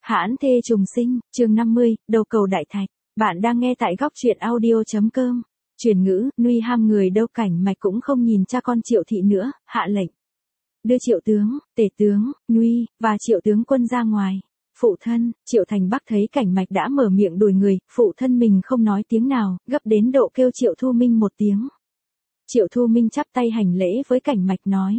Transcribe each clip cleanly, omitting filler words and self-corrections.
Hãn thê trùng sinh, chương 50, đầu cầu đại thạch. Bạn đang nghe tại góc truyện audio.com. Truyền ngữ, nuôi ham người đâu Cảnh Mạch cũng không nhìn cha con Triệu Thị nữa, hạ lệnh. Đưa Triệu tướng, Tể tướng, Nuy, và Triệu tướng quân ra ngoài. Phụ thân, Triệu Thành Bắc thấy Cảnh Mạch đã mở miệng đuổi người, phụ thân mình không nói tiếng nào, gấp đến độ kêu Triệu Thu Minh một tiếng. Triệu Thu Minh chắp tay hành lễ với Cảnh Mạch nói.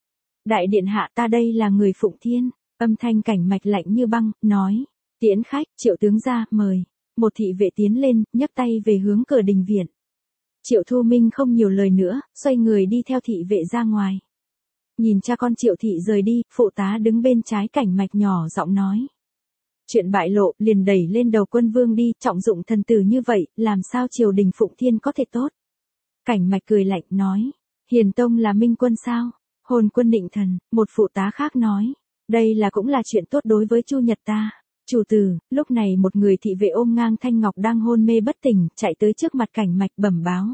Đại điện hạ, ta đây là người Phụng Thiên. Âm thanh Cảnh Mạch lạnh như băng, nói. Tiễn khách, Triệu tướng ra, mời. Một thị vệ tiến lên, nhấc tay về hướng cửa đình viện. Triệu Thu Minh không nhiều lời nữa, xoay người đi theo thị vệ ra ngoài. Nhìn cha con Triệu Thị rời đi, phụ tá đứng bên trái Cảnh Mạch nhỏ giọng nói. Chuyện bại lộ, liền đẩy lên đầu Quân Vương đi, trọng dụng thần tử như vậy, làm sao triều đình Phụng Thiên có thể tốt. Cảnh Mạch cười lạnh, nói. Hiền Tông là minh quân sao? Hồn quân định thần, một phụ tá khác nói. Đây là cũng là chuyện tốt đối với Chu Nhật ta. Chủ tử, lúc này một người thị vệ ôm ngang Thanh Ngọc đang hôn mê bất tỉnh, chạy tới trước mặt Cảnh Mạch bẩm báo.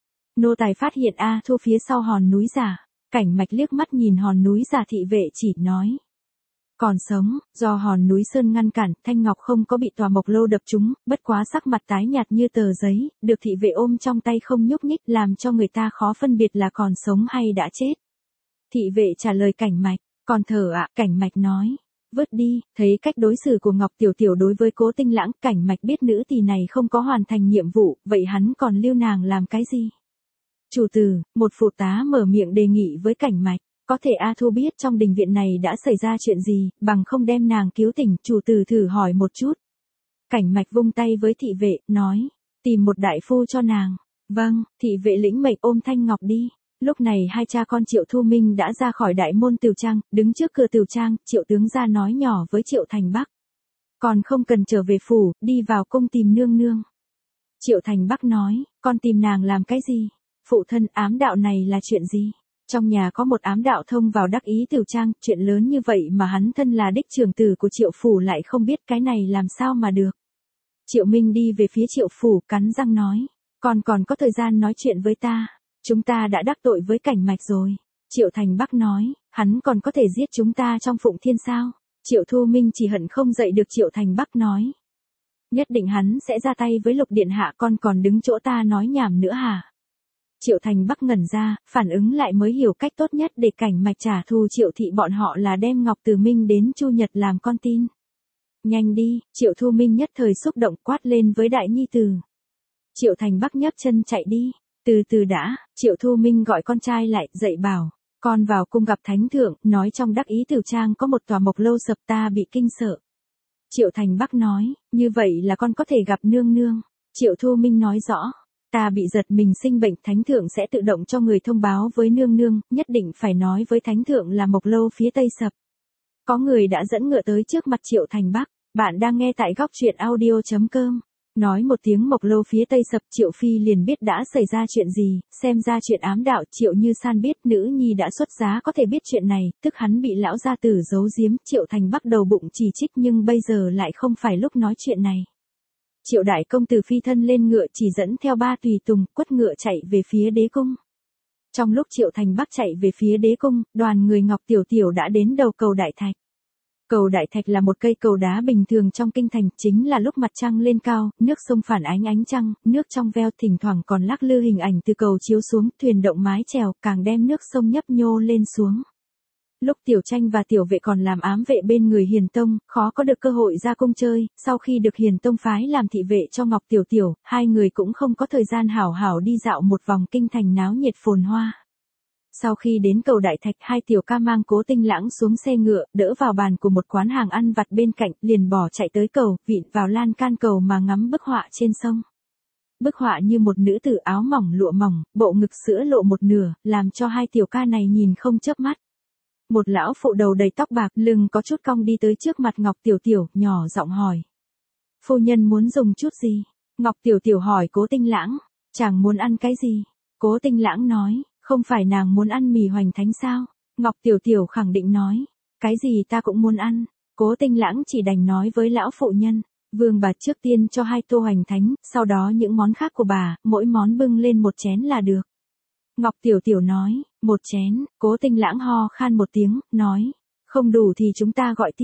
Nô tài phát hiện A Thu phía sau hòn núi giả. Cảnh Mạch liếc mắt nhìn hòn núi giả, thị vệ chỉ nói. Còn sống, do hòn núi sơn ngăn cản, Thanh Ngọc không có bị tòa mộc lâu đập trúng, bất quá sắc mặt tái nhạt như tờ giấy, được thị vệ ôm trong tay không nhúc nhích, làm cho người ta khó phân biệt là còn sống hay đã chết. Thị vệ trả lời Cảnh Mạch. Còn thở ạ, Cảnh Mạch nói. Vứt đi, thấy cách đối xử của Ngọc Tiểu Tiểu đối với Cố Tinh Lãng, Cảnh Mạch biết nữ tỳ này không có hoàn thành nhiệm vụ, vậy hắn còn lưu nàng làm cái gì? Chủ tử, một phụ tá mở miệng đề nghị với Cảnh Mạch, có thể A Thu biết trong đình viện này đã xảy ra chuyện gì, bằng không đem nàng cứu tỉnh, chủ tử thử hỏi một chút. Cảnh Mạch vung tay với thị vệ, nói, tìm một đại phu cho nàng. Vâng, thị vệ lĩnh mệnh ôm Thanh Ngọc đi. Lúc này hai cha con Triệu Thu Minh đã ra khỏi đại môn Tửu Trang, đứng trước cửa Tửu Trang, Triệu tướng ra nói nhỏ với Triệu Thành Bắc. Còn không cần trở về phủ, đi vào cung tìm nương nương. Triệu Thành Bắc nói, con tìm nàng làm cái gì? Phụ thân, ám đạo này là chuyện gì? Trong nhà có một ám đạo thông vào đắc ý Tửu Trang, chuyện lớn như vậy mà hắn thân là đích trưởng tử của Triệu phủ lại không biết, cái này làm sao mà được. Triệu Minh đi về phía Triệu phủ, cắn răng nói, con còn có thời gian nói chuyện với ta. Chúng ta đã đắc tội với Cảnh Mạch rồi. Triệu Thành Bắc nói, hắn còn có thể giết chúng ta trong Phụng Thiên sao? Triệu Thu Minh chỉ hận không dậy được Triệu Thành Bắc nói. Nhất định hắn sẽ ra tay với Lục điện hạ, con còn đứng chỗ ta nói nhảm nữa hả? Triệu Thành Bắc ngẩn ra, phản ứng lại mới hiểu cách tốt nhất để Cảnh Mạch trả thù Triệu Thị bọn họ là đem Ngọc Từ Minh đến Chu Nhật làm con tin. Nhanh đi, Triệu Thu Minh nhất thời xúc động quát lên với đại nhi tử. Triệu Thành Bắc nhấc chân chạy đi. Từ từ đã, Triệu Thu Minh gọi con trai lại, dạy bảo, con vào cung gặp thánh thượng, nói trong đắc ý Tửu Trang có một tòa mộc lâu sập, ta bị kinh sợ. Triệu Thành Bắc nói, như vậy là con có thể gặp nương nương. Triệu Thu Minh nói rõ, ta bị giật mình sinh bệnh, thánh thượng sẽ tự động cho người thông báo với nương nương, nhất định phải nói với thánh thượng là mộc lâu phía tây sập. Có người đã dẫn ngựa tới trước mặt Triệu Thành Bắc, bạn đang nghe tại góc truyện audio.com. Nói một tiếng mộc lâu phía tây sập, Triệu Phi liền biết đã xảy ra chuyện gì, xem ra chuyện ám đạo. Triệu Như San biết nữ nhi đã xuất giá có thể biết chuyện này, tức hắn bị lão gia tử giấu giếm. Triệu Thành Bắc đầu bụng chỉ trích, nhưng bây giờ lại không phải lúc nói chuyện này. Triệu đại công tử phi thân lên ngựa, chỉ dẫn theo ba tùy tùng, quất ngựa chạy về phía đế cung. Trong lúc Triệu Thành Bắc chạy về phía đế cung, đoàn người Ngọc Tiểu Tiểu đã đến đầu cầu đại thạch. Cầu Đại Thạch là một cây cầu đá bình thường trong kinh thành, chính là lúc mặt trăng lên cao, nước sông phản ánh ánh trăng, nước trong veo, thỉnh thoảng còn lắc lư hình ảnh từ cầu chiếu xuống, thuyền động mái chèo, càng đem nước sông nhấp nhô lên xuống. Lúc Tiểu Tranh và Tiểu Vệ còn làm ám vệ bên người Hiền Tông, khó có được cơ hội ra cung chơi, sau khi được Hiền Tông phái làm thị vệ cho Ngọc Tiểu Tiểu, hai người cũng không có thời gian hảo hảo đi dạo một vòng kinh thành náo nhiệt phồn hoa. Sau khi đến cầu Đại Thạch, hai tiểu ca mang Cố Tinh Lãng xuống xe ngựa, đỡ vào bàn của một quán hàng ăn vặt bên cạnh, liền bỏ chạy tới cầu, vịn vào lan can cầu mà ngắm bức họa trên sông. Bức họa như một nữ tử áo mỏng lụa mỏng, bộ ngực sữa lộ một nửa, làm cho hai tiểu ca này nhìn không chớp mắt. Một lão phụ đầu đầy tóc bạc, lưng có chút cong đi tới trước mặt Ngọc Tiểu Tiểu, nhỏ giọng hỏi. Phu nhân muốn dùng chút gì? Ngọc Tiểu Tiểu hỏi Cố Tinh Lãng, chàng muốn ăn cái gì? Cố Tinh Lãng nói. Không phải nàng muốn ăn mì hoành thánh sao? Ngọc Tiểu Tiểu khẳng định nói. Cái gì ta cũng muốn ăn. Cố Tinh Lãng chỉ đành nói với lão phụ nhân. Vương bà trước tiên cho 2 tô hoành thánh, sau đó những món khác của bà, mỗi món bưng lên một chén là được. Ngọc Tiểu Tiểu nói, 1 chén. Cố Tinh Lãng ho khan một tiếng, nói. Không đủ thì chúng ta gọi tiếp.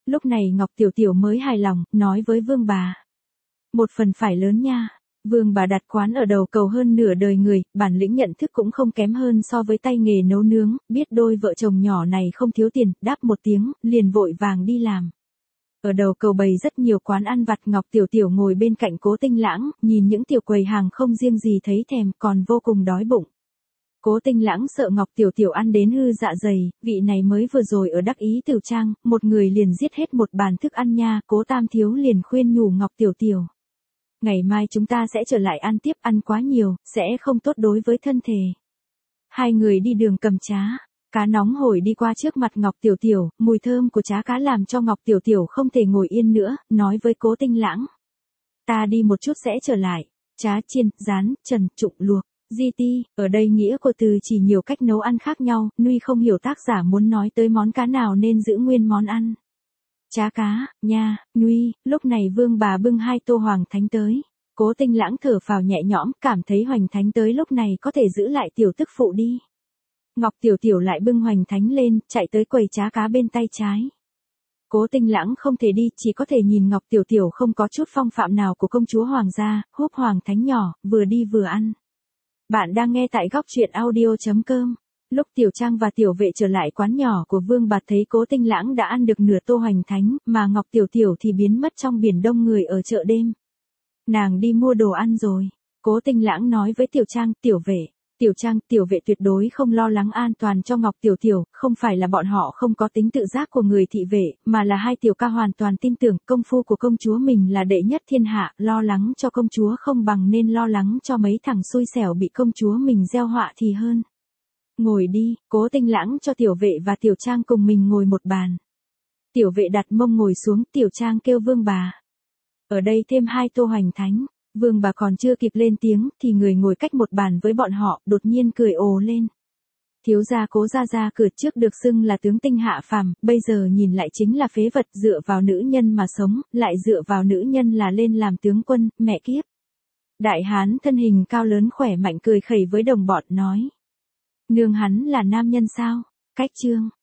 Lúc này Ngọc Tiểu Tiểu mới hài lòng, nói với Vương bà. Một phần phải lớn nha. Vương bà đặt quán ở đầu cầu hơn nửa đời người, bản lĩnh nhận thức cũng không kém hơn so với tay nghề nấu nướng, biết đôi vợ chồng nhỏ này không thiếu tiền, đáp một tiếng, liền vội vàng đi làm. Ở đầu cầu bày rất nhiều quán ăn vặt, Ngọc Tiểu Tiểu ngồi bên cạnh Cố Tinh Lãng, nhìn những tiểu quầy hàng không riêng gì thấy thèm, còn vô cùng đói bụng. Cố Tinh Lãng sợ Ngọc Tiểu Tiểu ăn đến hư dạ dày, vị này mới vừa rồi ở Đắc Ý Tiểu Trang, một người liền giết hết một bàn thức ăn nha, Cố Tam Thiếu liền khuyên nhủ Ngọc Tiểu Tiểu. Ngày mai chúng ta sẽ trở lại ăn tiếp, ăn quá nhiều, sẽ không tốt đối với thân thể. Hai người đi đường cầm chá, cá nóng hổi đi qua trước mặt Ngọc Tiểu Tiểu, mùi thơm của chá cá làm cho Ngọc Tiểu Tiểu không thể ngồi yên nữa, nói với Cố Tinh Lãng. Ta đi một chút sẽ trở lại, chá chiên, rán, trần, trụng, luộc. GT, ở đây nghĩa của từ chỉ nhiều cách nấu ăn khác nhau, Nuy không hiểu tác giả muốn nói tới món cá nào nên giữ nguyên món ăn. Chá cá, nha, Nuy, lúc này Vương bà bưng 2 tô Hoàng Thánh tới. Cố Tinh Lãng thở phào nhẹ nhõm, cảm thấy Hoành Thánh tới lúc này có thể giữ lại tiểu tức phụ đi. Ngọc Tiểu Tiểu lại bưng Hoành Thánh lên, chạy tới quầy chá cá bên tay trái. Cố Tinh Lãng không thể đi, chỉ có thể nhìn Ngọc Tiểu Tiểu không có chút phong phạm nào của công chúa hoàng gia, húp Hoàng Thánh nhỏ, vừa đi vừa ăn. Bạn đang nghe tại góc truyện audio.com. Lúc Tiểu Trang và Tiểu Vệ trở lại quán nhỏ của Vương bà thấy Cố Tinh Lãng đã ăn được nửa tô Hoành Thánh, mà Ngọc Tiểu Tiểu thì biến mất trong biển đông người ở chợ đêm. Nàng đi mua đồ ăn rồi. Cố Tinh Lãng nói với Tiểu Trang, Tiểu Vệ. Tiểu Trang, Tiểu Vệ tuyệt đối không lo lắng an toàn cho Ngọc Tiểu Tiểu, không phải là bọn họ không có tính tự giác của người thị vệ, mà là hai tiểu ca hoàn toàn tin tưởng công phu của công chúa mình là đệ nhất thiên hạ, lo lắng cho công chúa không bằng nên lo lắng cho mấy thằng xui xẻo bị công chúa mình gieo họa thì hơn. Ngồi đi, Cố Tinh Lãng cho Tiểu Vệ và Tiểu Trang cùng mình ngồi một bàn. Tiểu Vệ đặt mông ngồi xuống, Tiểu Trang kêu Vương bà. Ở đây thêm 2 tô Hoành Thánh. Vương bà còn chưa kịp lên tiếng, thì người ngồi cách một bàn với bọn họ, đột nhiên cười ồ lên. Thiếu gia Cố gia cửa trước được xưng là tướng tinh hạ phàm, bây giờ nhìn lại chính là phế vật, dựa vào nữ nhân mà sống, lại dựa vào nữ nhân là lên làm tướng quân, mẹ kiếp. Đại hán thân hình cao lớn khỏe mạnh cười khẩy với đồng bọn nói. Nương hắn là nam nhân sao? Cách chương.